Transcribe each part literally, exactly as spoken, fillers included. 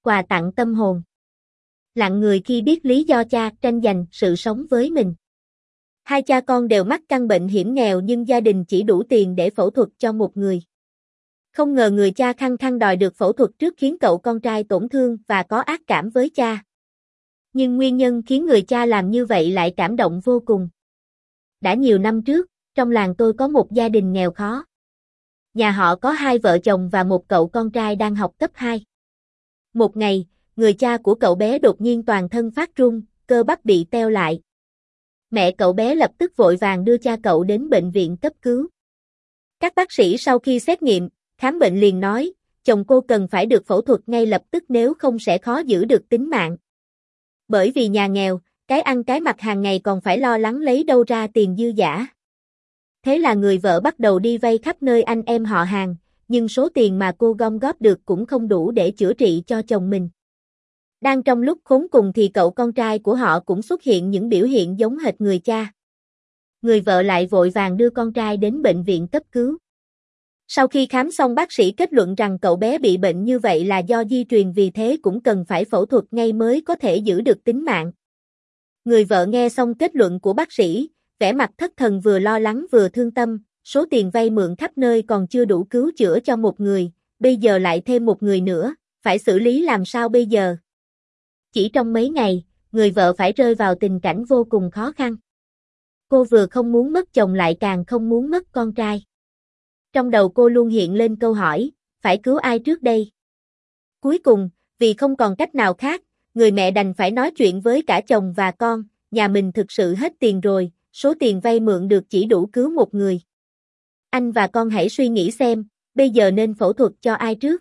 quà tặng tâm hồn. Lặng người khi biết lý do cha tranh giành sự sống với mình. Hai cha con đều mắc căn bệnh hiểm nghèo nhưng gia đình chỉ đủ tiền để phẫu thuật cho một người. Không ngờ người cha khăng khăng đòi được phẫu thuật trước khiến cậu con trai tổn thương và có ác cảm với cha. Nhưng nguyên nhân khiến người cha làm như vậy lại cảm động vô cùng. Đã nhiều năm trước, trong làng tôi có một gia đình nghèo khó. Nhà họ có hai vợ chồng và một cậu con trai đang học cấp hai. Một ngày, người cha của cậu bé đột nhiên toàn thân phát run, cơ bắp bị teo lại. Mẹ cậu bé lập tức vội vàng đưa cha cậu đến bệnh viện cấp cứu. Các bác sĩ sau khi xét nghiệm, khám bệnh liền nói, chồng cô cần phải được phẫu thuật ngay lập tức nếu không sẽ khó giữ được tính mạng. Bởi vì nhà nghèo, cái ăn cái mặc hàng ngày còn phải lo lắng lấy đâu ra tiền dư dả. Thế là người vợ bắt đầu đi vay khắp nơi anh em họ hàng, nhưng số tiền mà cô gom góp được cũng không đủ để chữa trị cho chồng mình. Đang trong lúc khốn cùng thì cậu con trai của họ cũng xuất hiện những biểu hiện giống hệt người cha. Người vợ lại vội vàng đưa con trai đến bệnh viện cấp cứu. Sau khi khám xong bác sĩ kết luận rằng cậu bé bị bệnh như vậy là do di truyền vì thế cũng cần phải phẫu thuật ngay mới có thể giữ được tính mạng. Người vợ nghe xong kết luận của bác sĩ, vẻ mặt thất thần vừa lo lắng vừa thương tâm, số tiền vay mượn khắp nơi còn chưa đủ cứu chữa cho một người, bây giờ lại thêm một người nữa, phải xử lý làm sao bây giờ? Chỉ trong mấy ngày, người vợ phải rơi vào tình cảnh vô cùng khó khăn. Cô vừa không muốn mất chồng lại càng không muốn mất con trai. Trong đầu cô luôn hiện lên câu hỏi, phải cứu ai trước đây? Cuối cùng, vì không còn cách nào khác, người mẹ đành phải nói chuyện với cả chồng và con, nhà mình thực sự hết tiền rồi, số tiền vay mượn được chỉ đủ cứu một người. Anh và con hãy suy nghĩ xem, bây giờ nên phẫu thuật cho ai trước?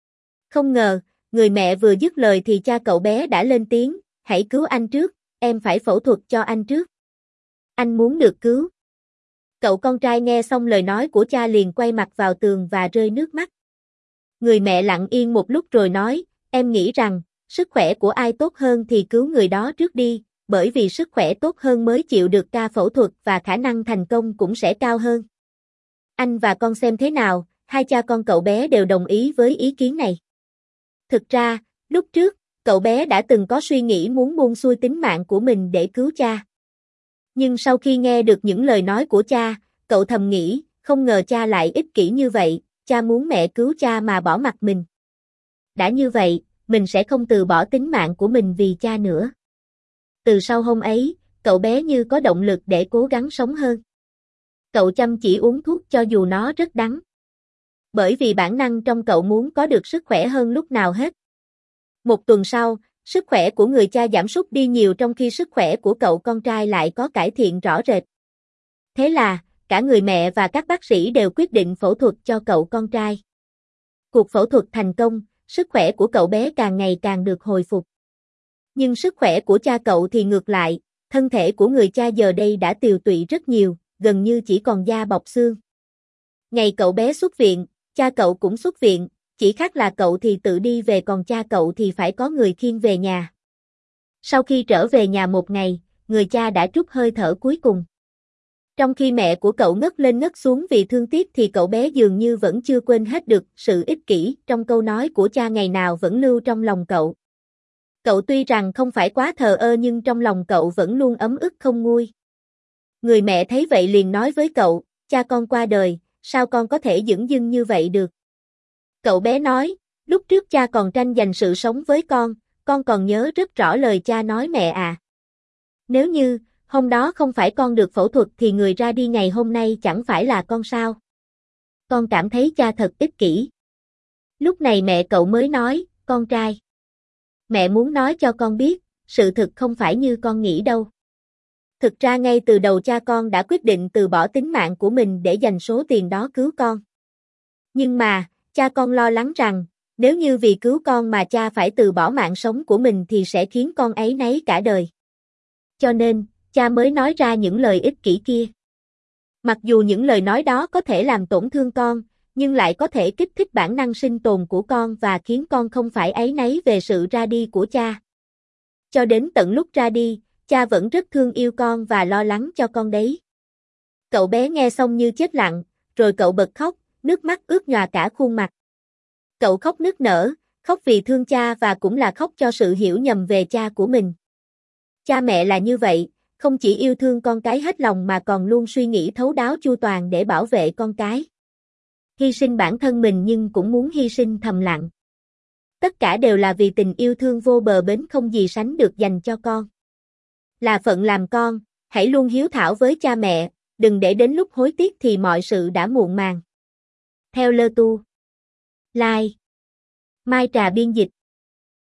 Không ngờ, người mẹ vừa dứt lời thì cha cậu bé đã lên tiếng, hãy cứu anh trước, em phải phẫu thuật cho anh trước. Anh muốn được cứu. Cậu con trai nghe xong lời nói của cha liền quay mặt vào tường và rơi nước mắt. Người mẹ lặng yên một lúc rồi nói, em nghĩ rằng, sức khỏe của ai tốt hơn thì cứu người đó trước đi, bởi vì sức khỏe tốt hơn mới chịu được ca phẫu thuật và khả năng thành công cũng sẽ cao hơn. Anh và con xem thế nào, hai cha con cậu bé đều đồng ý với ý kiến này. Thực ra, lúc trước, cậu bé đã từng có suy nghĩ muốn buông xuôi tính mạng của mình để cứu cha. Nhưng sau khi nghe được những lời nói của cha, cậu thầm nghĩ, không ngờ cha lại ích kỷ như vậy, cha muốn mẹ cứu cha mà bỏ mặc mình. Đã như vậy, mình sẽ không từ bỏ tính mạng của mình vì cha nữa. Từ sau hôm ấy, cậu bé như có động lực để cố gắng sống hơn. Cậu chăm chỉ uống thuốc cho dù nó rất đắng. Bởi vì bản năng trong cậu muốn có được sức khỏe hơn lúc nào hết. Một tuần sau, sức khỏe của người cha giảm sút đi nhiều trong khi sức khỏe của cậu con trai lại có cải thiện rõ rệt. Thế là, cả người mẹ và các bác sĩ đều quyết định phẫu thuật cho cậu con trai. Cuộc phẫu thuật thành công, sức khỏe của cậu bé càng ngày càng được hồi phục. Nhưng sức khỏe của cha cậu thì ngược lại, thân thể của người cha giờ đây đã tiều tụy rất nhiều, gần như chỉ còn da bọc xương. Ngày cậu bé xuất viện, cha cậu cũng xuất viện, chỉ khác là cậu thì tự đi về còn cha cậu thì phải có người khiêng về nhà. Sau khi trở về nhà một ngày, người cha đã trút hơi thở cuối cùng. Trong khi mẹ của cậu ngất lên ngất xuống vì thương tiếc thì cậu bé dường như vẫn chưa quên hết được sự ích kỷ trong câu nói của cha ngày nào vẫn lưu trong lòng cậu. Cậu tuy rằng không phải quá thờ ơ nhưng trong lòng cậu vẫn luôn ấm ức không nguôi. Người mẹ thấy vậy liền nói với cậu, cha con qua đời, sao con có thể dửng dưng như vậy được? Cậu bé nói, lúc trước cha còn tranh giành sự sống với con, con còn nhớ rất rõ lời cha nói mẹ à. Nếu như, hôm đó không phải con được phẫu thuật thì người ra đi ngày hôm nay chẳng phải là con sao? Con cảm thấy cha thật ích kỷ. Lúc này mẹ cậu mới nói, con trai. Mẹ muốn nói cho con biết, sự thực không phải như con nghĩ đâu. Thực ra ngay từ đầu cha con đã quyết định từ bỏ tính mạng của mình để dành số tiền đó cứu con. Nhưng mà, cha con lo lắng rằng, nếu như vì cứu con mà cha phải từ bỏ mạng sống của mình thì sẽ khiến con áy náy cả đời. Cho nên, cha mới nói ra những lời ích kỷ kia. Mặc dù những lời nói đó có thể làm tổn thương con, nhưng lại có thể kích thích bản năng sinh tồn của con và khiến con không phải áy náy về sự ra đi của cha. Cho đến tận lúc ra đi, cha vẫn rất thương yêu con và lo lắng cho con đấy. Cậu bé nghe xong như chết lặng, rồi cậu bật khóc, nước mắt ướt nhòa cả khuôn mặt. Cậu khóc nức nở, Khóc vì thương cha và cũng là khóc cho sự hiểu nhầm về cha của mình. Cha mẹ là như vậy, không chỉ yêu thương con cái hết lòng mà còn luôn suy nghĩ thấu đáo chu toàn để bảo vệ con cái. Hy sinh bản thân mình nhưng cũng muốn hy sinh thầm lặng. Tất cả đều là vì tình yêu thương vô bờ bến không gì sánh được dành cho con. Là phận làm con, hãy luôn hiếu thảo với cha mẹ, đừng để đến lúc hối tiếc thì mọi sự đã muộn màng. Theo Lơ Tu. Like. Mai Trà biên dịch.